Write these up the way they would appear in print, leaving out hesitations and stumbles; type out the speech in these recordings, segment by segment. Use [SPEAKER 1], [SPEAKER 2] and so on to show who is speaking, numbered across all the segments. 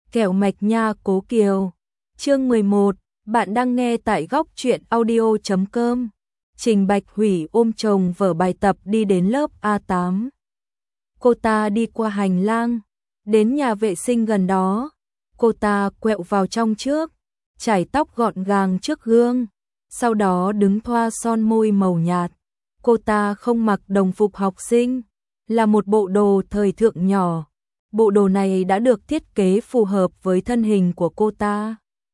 [SPEAKER 1] Kẹo mạch nha Cố Kiều. Chương 11, bạn đang nghe tại góc truyện audio.com. Trình Bạch Hủy ôm chồng vở bài tập đi đến lớp A8. Cô ta đi qua hành lang, đến nhà vệ sinh gần đó. Cô ta quẹo vào trong trước, chải tóc gọn gàng trước gương, sau đó đứng thoa son môi màu nhạt. Cô ta không mặc đồng phục học sinh, là một bộ đồ thời thượng nhỏ. Bộ đồ này đã được thiết kế phù hợp với thân hình của cô ta.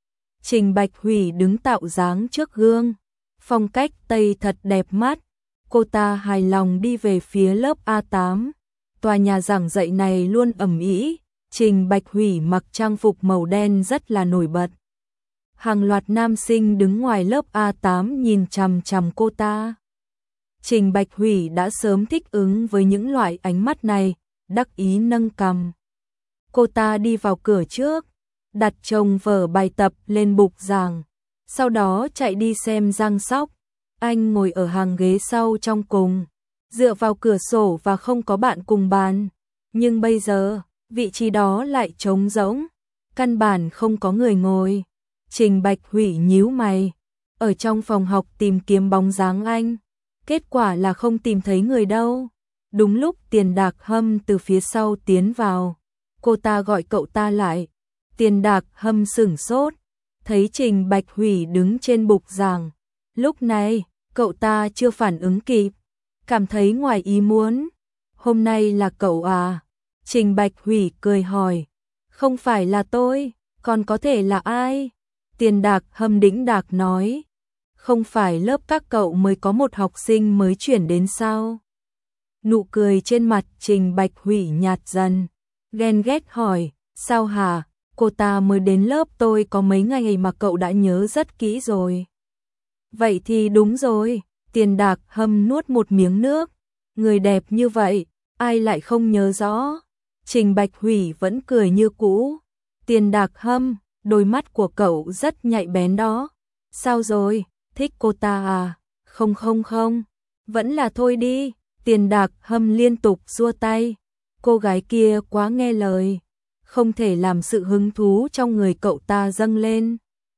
[SPEAKER 1] Trình Bạch Hủy đứng tạo dáng trước gương, phong cách Tây thật đẹp mắt. Cô ta hài lòng đi về phía lớp A8. Tòa nhà giảng dạy này luôn ầm ĩ. Trình Bạch Hủy mặc trang phục màu đen rất là nổi bật. Hàng loạt nam sinh đứng ngoài lớp A8 nhìn chằm chằm cô ta. Trình Bạch Hủy đã sớm thích ứng với những loại ánh mắt này, đắc ý nâng cằm. Cô ta đi vào cửa trước, đặt chồng vở bài tập lên bục giảng, sau đó chạy đi xem Giang Sóc. Anh ngồi ở hàng ghế sau trong cùng, dựa vào cửa sổ và không có bạn cùng bàn. Nhưng bây giờ, vị trí đó lại trống rỗng, căn bản không có người ngồi. Trình Bạch Hủy nhíu mày, ở trong phòng học tìm kiếm bóng dáng anh. Kết quả là không tìm thấy người đâu. Đúng lúc Tiền Đạc Hâm từ phía sau tiến vào, cô ta gọi cậu ta lại. Tiền Đạc Hâm sửng sốt, thấy Trình Bạch Hủy đứng trên bục giảng. Lúc này, cậu ta chưa phản ứng kịp, cảm thấy ngoài ý muốn. Hôm nay là cậu à? Trình Bạch Hủy cười hỏi. Không phải là tôi, còn có thể là ai? Tiền Đạc Hâm đĩnh đạc nói. Không phải lớp các cậu mới có một học sinh mới chuyển đến sao? Nụ cười trên mặt Trình Bạch Hủy nhạt dần, ghen ghét hỏi, sao hả? Cô ta mới đến lớp tôi có mấy ngày mà cậu đã nhớ rất kỹ rồi. Vậy thì đúng rồi. Tiền Đạc Hâm nuốt một miếng nước. Người đẹp như vậy, ai lại không nhớ rõ? Trình Bạch Hủy vẫn cười như cũ. Tiền Đạc Hâm, đôi mắt của cậu rất nhạy bén đó. Sao rồi, thích cô ta à? Không không không, vẫn là thôi đi. Tiền Đạc Hâm liên tục giơ tay. Cô gái kia quá nghe lời, không thể làm sự hứng thú trong người cậu ta dâng lên.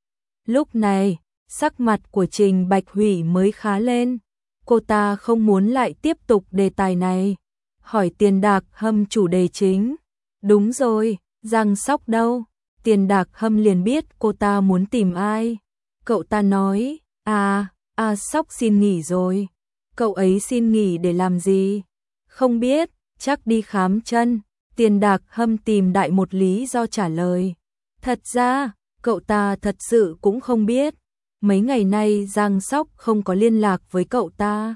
[SPEAKER 1] Lúc này, sắc mặt của Trình Bạch Hủy mới khá lên. Cô ta không muốn lại tiếp tục đề tài này, hỏi Tiền Đạc Hâm chủ đề chính. Đúng rồi, Giang Sóc đâu? Tiền Đạc Hâm liền biết cô ta muốn tìm ai. Cậu ta nói, Sóc xin nghỉ rồi. Cậu ấy xin nghỉ để làm gì? Không biết, chắc đi khám chân. Tiền Đạc Hâm tìm đại một lý do trả lời. Thật ra, cậu ta thật sự cũng không biết. Mấy ngày nay Giang Sóc không có liên lạc với cậu ta.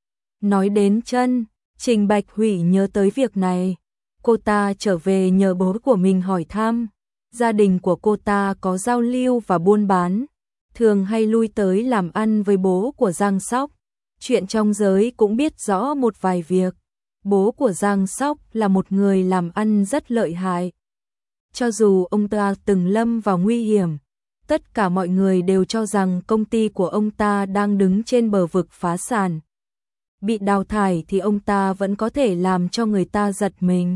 [SPEAKER 1] Nói đến chân, Trình Bạch Hủy nhớ tới việc này. Cô ta trở về nhờ bố của mình hỏi thăm. Gia đình của cô ta có giao lưu và buôn bán, thường hay lui tới làm ăn với bố của Giang Sóc. Chuyện trong giới cũng biết rõ một vài việc. Bố của Giang Sóc là một người làm ăn rất lợi hại. Cho dù ông ta từng lâm vào nguy hiểm, tất cả mọi người đều cho rằng công ty của ông ta đang đứng trên bờ vực phá sản. Bị đào thải thì ông ta vẫn có thể làm cho người ta giật mình.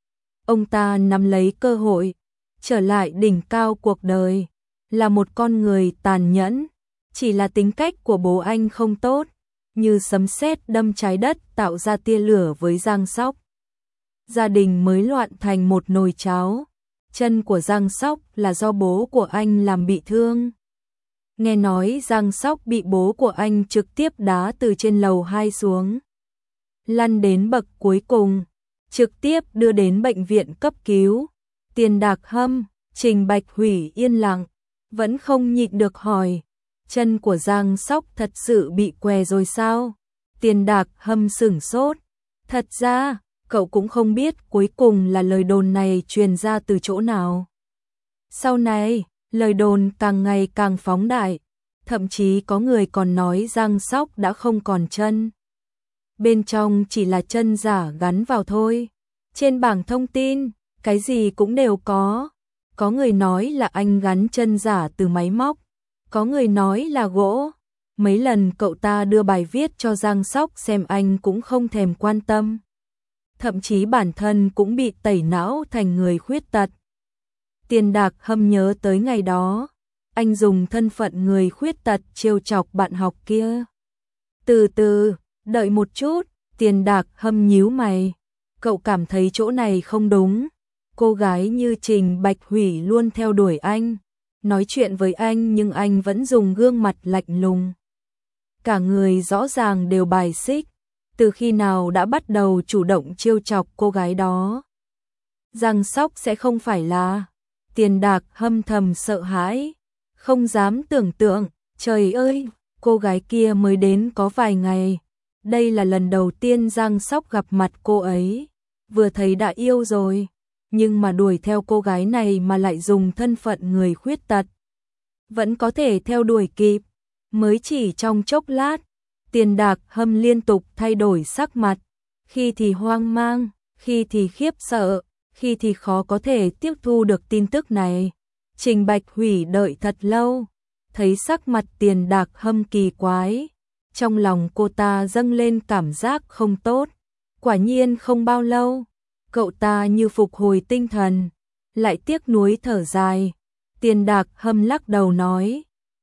[SPEAKER 1] Ông ta nắm lấy cơ hội, trở lại đỉnh cao cuộc đời, là một con người tàn nhẫn. Chỉ là tính cách của bố anh không tốt, như sấm sét đâm trái đất tạo ra tia lửa với Giang Sóc. Gia đình mới loạn thành một nồi cháo. Chân của Giang Sóc là do bố của anh làm bị thương. Nghe nói Giang Sóc bị bố của anh trực tiếp đá từ trên lầu 2 xuống, lăn đến bậc cuối cùng, trực tiếp đưa đến bệnh viện cấp cứu. Tiền Đạc Hâm, Trình Bạch Hủy yên lặng, vẫn không nhịn được hỏi, chân của Giang Sóc thật sự bị què rồi sao? Tiền Đạc Hâm sửng sốt. Thật ra, cậu cũng không biết cuối cùng là lời đồn này truyền ra từ chỗ nào. Sau này, lời đồn càng ngày càng phóng đại, thậm chí có người còn nói Giang Sóc đã không còn chân. Bên trong chỉ là chân giả gắn vào thôi. Trên bảng thông tin, cái gì cũng đều có. Có người nói là anh gắn chân giả từ máy móc, có người nói là gỗ. Mấy lần cậu ta đưa bài viết cho Giang Sóc xem anh cũng không thèm quan tâm. Thậm chí bản thân cũng bị tẩy não thành người khuyết tật. Tiền Đạc Hâm nhớ tới ngày đó, anh dùng thân phận người khuyết tật trêu chọc bạn học kia. Từ từ, đợi một chút, Tiền Đạc Hâm nhíu mày. Cậu cảm thấy chỗ này không đúng. Cô gái như Trình Bạch Hủy luôn theo đuổi anh, nói chuyện với anh nhưng anh vẫn dùng gương mặt lạnh lùng. Cả người rõ ràng đều bài xích. Từ khi nào đã bắt đầu chủ động trêu chọc cô gái đó? Giang Sóc sẽ không phải là... Tiền Đạc Hâm thầm sợ hãi, không dám tưởng tượng. Trời ơi, cô gái kia mới đến có vài ngày. Đây là lần đầu tiên Giang Sóc gặp mặt cô ấy. Vừa thấy đã yêu rồi. Nhưng mà đuổi theo cô gái này mà lại dùng thân phận người khuyết tật. Vẫn có thể theo đuổi kịp. Mới chỉ trong chốc lát, Tiền Đạc Hâm liên tục thay đổi sắc mặt. Khi thì hoang mang, khi thì khiếp sợ, khi thì khó có thể tiếp thu được tin tức này. Trình Bạch Hủy đợi thật lâu, thấy sắc mặt Tiền Đạc Hâm kỳ quái. Trong lòng cô ta dâng lên cảm giác không tốt. Quả nhiên không bao lâu, cậu ta như phục hồi tinh thần, lại tiếc nuối thở dài. Tiền Đạc Hâm lắc đầu nói,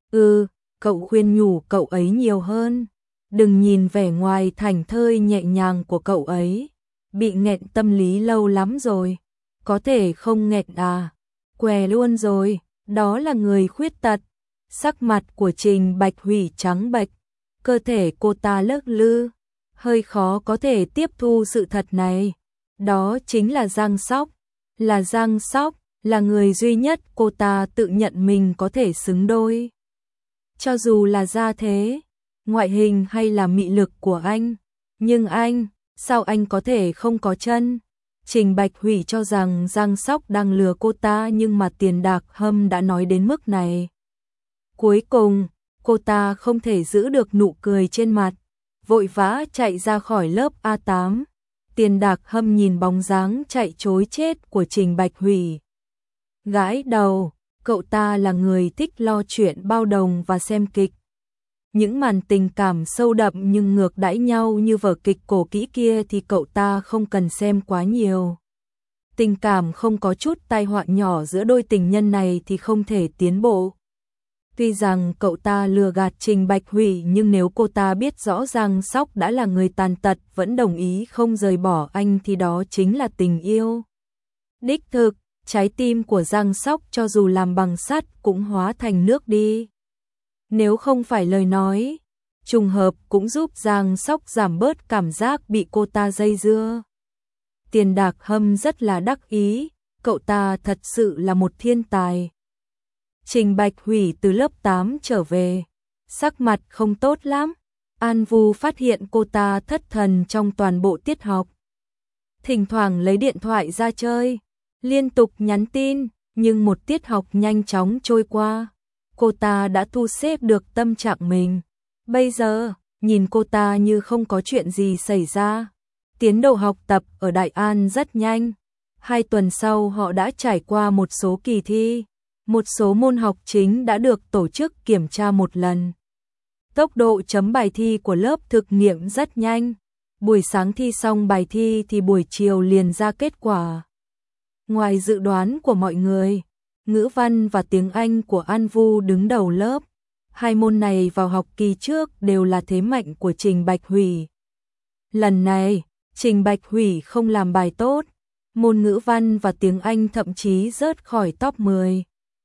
[SPEAKER 1] cậu khuyên nhủ cậu ấy nhiều hơn. Đừng nhìn vẻ ngoài thảnh thơi nhẹ nhàng của cậu ấy, bị nghẹn tâm lý lâu lắm rồi. Có thể không nghẹn à? Què luôn rồi, đó là người khuyết tật. Sắc mặt của Trình Bạch Hủy trắng bệch, cơ thể cô ta lắc lư, hơi khó có thể tiếp thu sự thật này. Đó chính là Giang Sóc, là Giang Sóc, là người duy nhất cô ta tự nhận mình có thể xứng đôi. Cho dù là gia thế, ngoại hình hay là mị lực của anh, nhưng anh, sao anh có thể không có chân? Trình Bạch Hủy cho rằng Giang Sóc đang lừa cô ta nhưng mà Tiền Đạc Hâm đã nói đến mức này. Cuối cùng, cô ta không thể giữ được nụ cười trên mặt, vội vã chạy ra khỏi lớp A8. Tiền Đạc Hâm nhìn bóng dáng chạy trối chết của Trình Bạch Hủy. Gãi đầu, cậu ta là người thích lo chuyện bao đồng và xem kịch. Những màn tình cảm sâu đậm nhưng ngược đãi nhau như vở kịch cổ kỹ kia thì cậu ta không cần xem quá nhiều. Tình cảm không có chút tai họa nhỏ giữa đôi tình nhân này thì không thể tiến bộ. Tuy rằng cậu ta lừa gạt Trình Bạch Hủy nhưng nếu cô ta biết rõ Giang Sóc đã là người tàn tật vẫn đồng ý không rời bỏ anh thì đó chính là tình yêu. Đích thực, trái tim của Giang Sóc cho dù làm bằng sắt cũng hóa thành nước đi. Nếu không phải lời nói, trùng hợp cũng giúp Giang Sóc giảm bớt cảm giác bị cô ta dây dưa. Tiền Đạc Hâm rất là đắc ý, cậu ta thật sự là một thiên tài. Trình Bạch Hủy từ lớp 8 trở về, sắc mặt không tốt lắm. An Vu phát hiện cô ta thất thần trong toàn bộ tiết học. Thỉnh thoảng lấy điện thoại ra chơi, liên tục nhắn tin, nhưng một tiết học nhanh chóng trôi qua. Cô ta đã thu xếp được tâm trạng mình. Bây giờ, nhìn cô ta như không có chuyện gì xảy ra. Tiến độ học tập ở Đại An rất nhanh. 2 tuần sau họ đã trải qua một số kỳ thi. Một số môn học chính đã được tổ chức kiểm tra một lần. Tốc độ chấm bài thi của lớp thực nghiệm rất nhanh. Buổi sáng thi xong bài thi thì buổi chiều liền ra kết quả. Ngoài dự đoán của mọi người, ngữ văn và tiếng Anh của An Vu đứng đầu lớp. 2 môn này vào học kỳ trước đều là thế mạnh của Trình Bạch Hủy. Lần này, Trình Bạch Hủy không làm bài tốt. Môn ngữ văn và tiếng Anh thậm chí rớt khỏi top 10.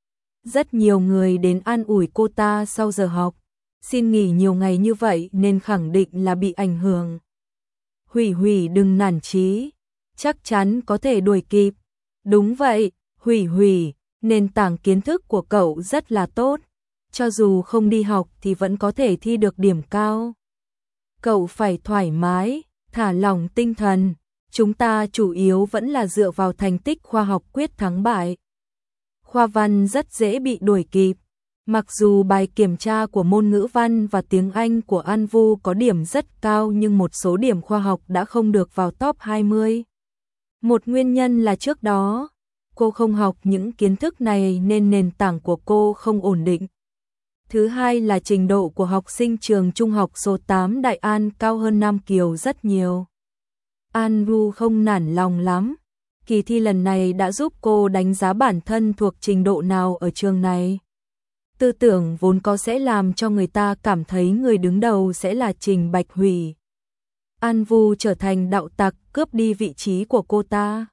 [SPEAKER 1] Rất nhiều người đến an ủi cô ta sau giờ học. Xin nghỉ nhiều ngày như vậy nên khẳng định là bị ảnh hưởng. Hủy Hủy đừng nản chí, chắc chắn có thể đuổi kịp. Đúng vậy, Hủy Hủy, nền tảng kiến thức của cậu rất là tốt. Cho dù không đi học thì vẫn có thể thi được điểm cao. Cậu phải thoải mái, thả lỏng tinh thần. Chúng ta chủ yếu vẫn là dựa vào thành tích khoa học quyết thắng bại. Khoa văn rất dễ bị đuổi kịp. Mặc dù bài kiểm tra của môn ngữ văn và tiếng Anh của An Vu có điểm rất cao nhưng một số điểm khoa học đã không được vào top 20. Một nguyên nhân là trước đó, cô không học những kiến thức này nên nền tảng của cô không ổn định. Thứ hai là trình độ của học sinh trường trung học số 8 Đại An cao hơn Nam Kiều rất nhiều. An Vu không nản lòng lắm. Kỳ thi lần này đã giúp cô đánh giá bản thân thuộc trình độ nào ở trường này. Tư tưởng vốn có sẽ làm cho người ta cảm thấy người đứng đầu sẽ là Trình Bạch Hủy. An Vu trở thành đạo tặc cướp đi vị trí của cô ta.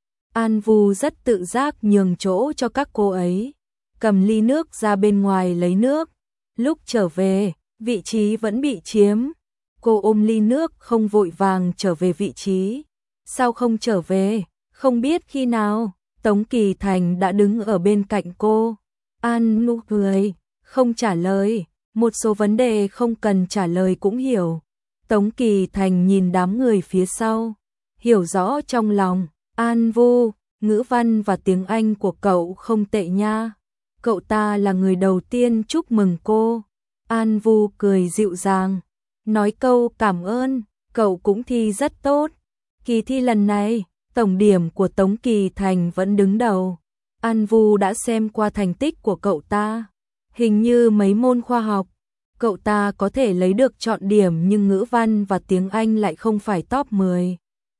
[SPEAKER 1] An Vu rất tự giác nhường chỗ cho các cô ấy, cầm ly nước ra bên ngoài lấy nước. Lúc trở về, vị trí vẫn bị chiếm. Cô ôm ly nước không vội vàng trở về vị trí. Sao không trở về? Không biết khi nào, Tống Kỳ Thành đã đứng ở bên cạnh cô. An nụ cười, không trả lời, một số vấn đề không cần trả lời cũng hiểu. Tống Kỳ Thành nhìn đám người phía sau, hiểu rõ trong lòng. An Vu, ngữ văn và tiếng Anh của cậu không tệ nha. Cậu ta là người đầu tiên chúc mừng cô. An Vu cười dịu dàng, nói câu cảm ơn, cậu cũng thi rất tốt. Kỳ thi lần này, tổng điểm của Tống Kỳ Thành vẫn đứng đầu. An Vu đã xem qua thành tích của cậu ta. Hình như mấy môn khoa học, cậu ta có thể lấy được trọn điểm nhưng ngữ văn và tiếng Anh lại không phải top 10.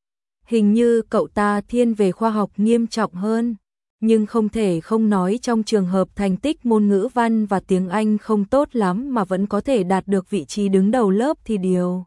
[SPEAKER 1] Hình như cậu ta thiên về khoa học nghiêm trọng hơn. Nhưng không thể không nói trong trường hợp thành tích môn ngữ văn và tiếng Anh không tốt lắm mà vẫn có thể đạt được vị trí đứng đầu lớp thì điều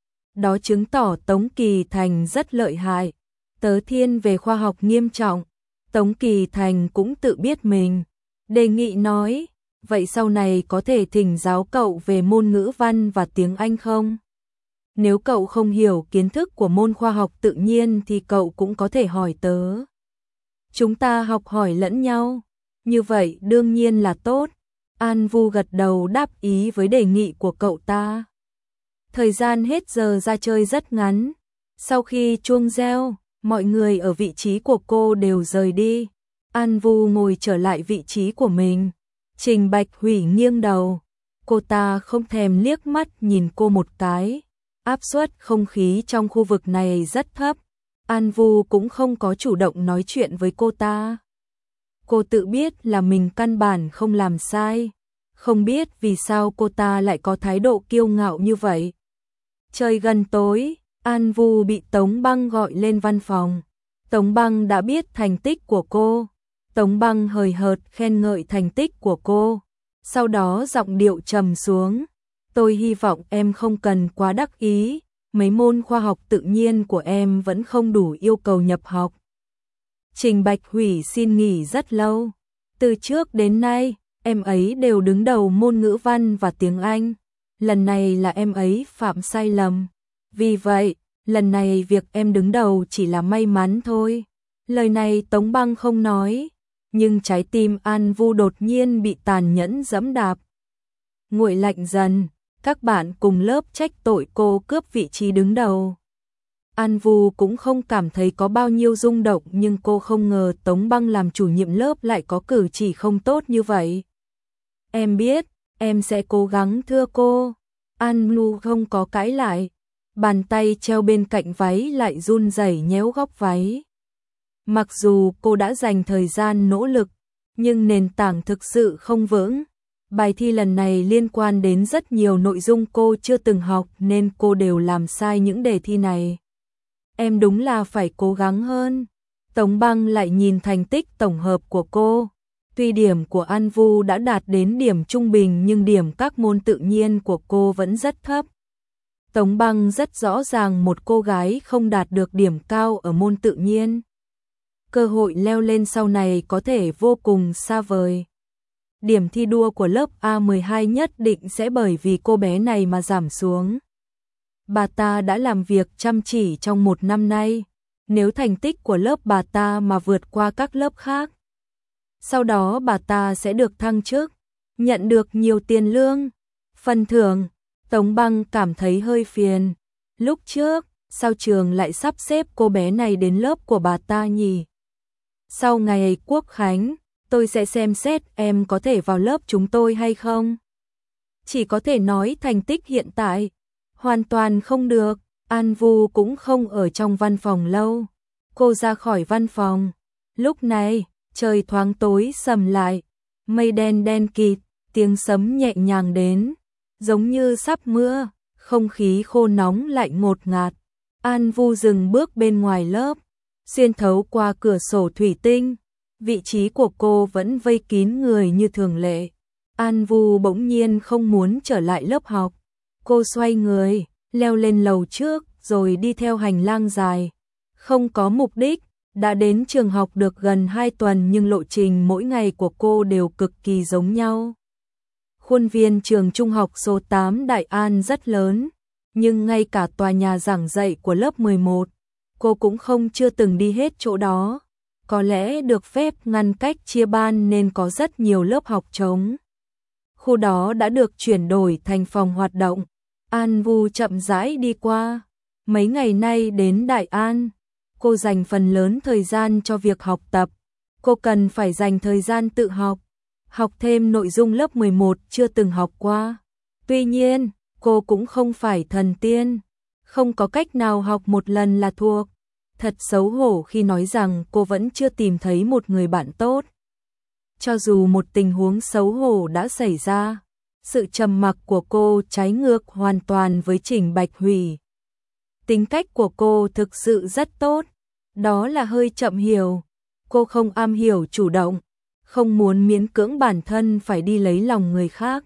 [SPEAKER 1] đó chứng tỏ Tống Kỳ Thành rất lợi hại. Tớ thiên về khoa học nghiêm trọng. Tống Kỳ Thành cũng tự biết mình, đề nghị nói, vậy sau này có thể thỉnh giáo cậu về môn ngữ văn và tiếng Anh không? Nếu cậu không hiểu kiến thức của môn khoa học tự nhiên thì cậu cũng có thể hỏi tớ. Chúng ta học hỏi lẫn nhau, như vậy đương nhiên là tốt. An Vu gật đầu đáp ý với đề nghị của cậu ta. Thời gian hết giờ ra chơi rất ngắn. Sau khi chuông reo, mọi người ở vị trí của cô đều rời đi. An Vu ngồi trở lại vị trí của mình. Trình Bạch Hủy nghiêng đầu. Cô ta không thèm liếc mắt nhìn cô một cái. Áp suất không khí trong khu vực này rất thấp. An Vu cũng không có chủ động nói chuyện với cô ta. Cô tự biết là mình căn bản không làm sai. Không biết vì sao cô ta lại có thái độ kiêu ngạo như vậy. Trời gần tối, An Vu bị Tống Băng gọi lên văn phòng. Tống Băng đã biết thành tích của cô. Tống Băng hời hợt khen ngợi thành tích của cô. Sau đó giọng điệu trầm xuống. Tôi hy vọng em không cần quá đắc ý. Mấy môn khoa học tự nhiên của em vẫn không đủ yêu cầu nhập học. Trình Bạch Hủy xin nghỉ rất lâu. Từ trước đến nay, em ấy đều đứng đầu môn ngữ văn và tiếng Anh. Lần này là em ấy phạm sai lầm. Vì vậy, lần này việc em đứng đầu chỉ là may mắn thôi. Lời này Tống Băng không nói, nhưng trái tim An Vu đột nhiên bị tàn nhẫn giẫm đạp. Nguội lạnh dần, các bạn cùng lớp trách tội cô cướp vị trí đứng đầu. An Vu cũng không cảm thấy có bao nhiêu rung động nhưng cô không ngờ Tống Băng làm chủ nhiệm lớp lại có cử chỉ không tốt như vậy. Em biết, em sẽ cố gắng thưa cô. An Vu không có cãi lại. Bàn tay treo bên cạnh váy lại run rẩy nhéo góc váy. Mặc dù cô đã dành thời gian nỗ lực, nhưng nền tảng thực sự không vững. Bài thi lần này liên quan đến rất nhiều nội dung cô chưa từng học nên cô đều làm sai những đề thi này. Em đúng là phải cố gắng hơn. Tống Băng lại nhìn thành tích tổng hợp của cô. Tuy điểm của An Vu đã đạt đến điểm trung bình nhưng điểm các môn tự nhiên của cô vẫn rất thấp. Tống Băng rất rõ ràng một cô gái không đạt được điểm cao ở môn tự nhiên. Cơ hội leo lên sau này có thể vô cùng xa vời. Điểm thi đua của lớp A12 nhất định sẽ bởi vì cô bé này mà giảm xuống. Bà ta đã làm việc chăm chỉ trong một năm nay. Nếu thành tích của lớp bà ta mà vượt qua các lớp khác, sau đó bà ta sẽ được thăng chức, nhận được nhiều tiền lương, phần thưởng. Tống Băng cảm thấy hơi phiền. Lúc trước, sao trường lại sắp xếp cô bé này đến lớp của bà ta nhỉ? Sau ngày Quốc Khánh, tôi sẽ xem xét em có thể vào lớp chúng tôi hay không. Chỉ có thể nói thành tích hiện tại hoàn toàn không được. An Vu cũng không ở trong văn phòng lâu. Cô ra khỏi văn phòng. Lúc này, trời thoáng tối sầm lại. Mây đen đen kịt, tiếng sấm nhẹ nhàng đến. Giống như sắp mưa, không khí khô nóng lại ngột ngạt. An Vu dừng bước bên ngoài lớp. Xuyên thấu qua cửa sổ thủy tinh, vị trí của cô vẫn vây kín người như thường lệ. An Vu bỗng nhiên không muốn trở lại lớp học. Cô xoay người, leo lên lầu trước, rồi đi theo hành lang dài. Không có mục đích, đã đến trường học được gần 2 tuần nhưng lộ trình mỗi ngày của cô đều cực kỳ giống nhau. Khuôn viên trường trung học số 8 Đại An rất lớn, nhưng ngay cả tòa nhà giảng dạy của lớp 11, cô cũng chưa từng đi hết chỗ đó. Có lẽ được phép ngăn cách chia ban nên có rất nhiều lớp học trống. Khu đó đã được chuyển đổi thành phòng hoạt động. An Vu chậm rãi đi qua. Mấy ngày nay đến Đại An, cô dành phần lớn thời gian cho việc học tập. Cô cần phải dành thời gian tự học thêm nội dung lớp 11 chưa từng học qua. Tuy nhiên, cô cũng không phải thần tiên, không có cách nào học một lần là thuộc. Thật xấu hổ khi nói rằng cô vẫn chưa tìm thấy một người bạn tốt. Cho dù một tình huống xấu hổ đã xảy ra, sự trầm mặc của cô trái ngược hoàn toàn với Trình Bạch Hủy. Tính cách của cô thực sự rất tốt, đó là hơi chậm hiểu. Cô không am hiểu chủ động, không muốn miễn cưỡng bản thân phải đi lấy lòng người khác.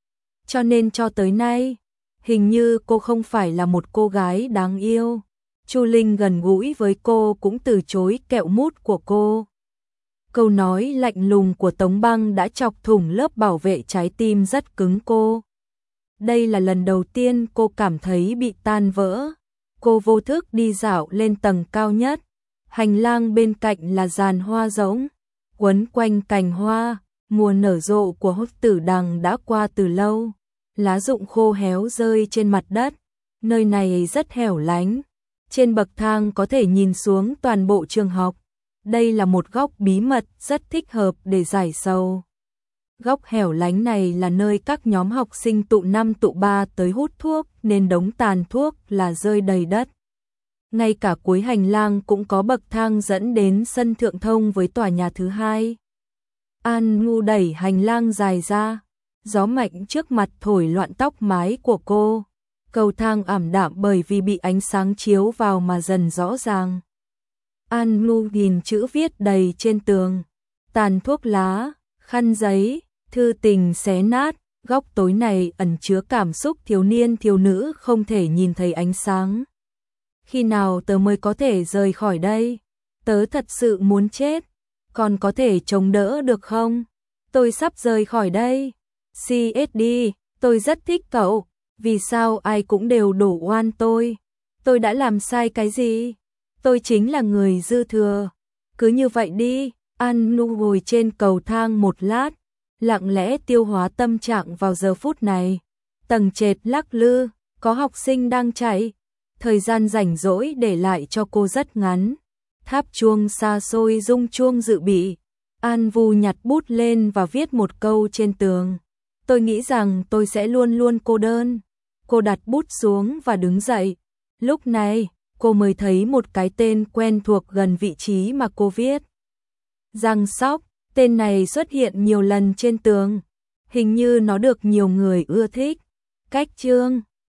[SPEAKER 1] Cho nên cho tới nay, hình như cô không phải là một cô gái đáng yêu. Chu Linh gần gũi với cô cũng từ chối kẹo mút của cô. Câu nói lạnh lùng của Tống Băng đã chọc thủng lớp bảo vệ trái tim rất cứng cô. Đây là lần đầu tiên cô cảm thấy bị tan vỡ. Cô vô thức đi dạo lên tầng cao nhất. Hành lang bên cạnh là giàn hoa rỗng, quấn quanh cành hoa, mùa nở rộ của Hốt Tử Đằng đã qua từ lâu. Lá rụng khô héo rơi trên mặt đất. Nơi này rất hẻo lánh. Trên bậc thang có thể nhìn xuống toàn bộ trường học. Đây là một góc bí mật rất thích hợp để giải sầu. Góc hẻo lánh này là nơi các nhóm học sinh tụ 5 tụ 3 tới hút thuốc nên đống tàn thuốc là rơi đầy đất. Ngay cả cuối hành lang cũng có bậc thang dẫn đến sân thượng thông với tòa nhà thứ hai. An Ngu đẩy hành lang dài ra, gió mạnh trước mặt thổi loạn tóc mái của cô. Cầu thang ảm đạm bởi vì bị ánh sáng chiếu vào mà dần rõ ràng. An Ngu nhìn chữ viết đầy trên tường, tàn thuốc lá, khăn giấy, thư tình xé nát. Góc tối này ẩn chứa cảm xúc thiếu niên thiếu nữ không thể nhìn thấy ánh sáng. Khi nào tớ mới có thể rời khỏi đây? Tớ thật sự muốn chết. Còn có thể chống đỡ được không? Tôi sắp rời khỏi đây. CSD, tôi rất thích cậu. Vì sao ai cũng đều đổ oan tôi? Tôi đã làm sai cái gì? Tôi chính là người dư thừa. Cứ như vậy đi. An Nu ngồi trên cầu thang một lát, lặng lẽ tiêu hóa tâm trạng vào giờ phút này. Tầng trệt lắc lư, có học sinh đang chạy. Thời gian rảnh rỗi để lại cho cô rất ngắn. Tháp chuông xa xôi rung chuông dự bị. An Vu nhặt bút lên và viết một câu trên tường. Tôi nghĩ rằng tôi sẽ luôn luôn cô đơn. Cô đặt bút xuống và đứng dậy. Lúc này, cô mới thấy một cái tên quen thuộc gần vị trí mà cô viết. Giang Sóc, tên này xuất hiện nhiều lần trên tường. Hình như nó được nhiều người ưa thích. Cách chương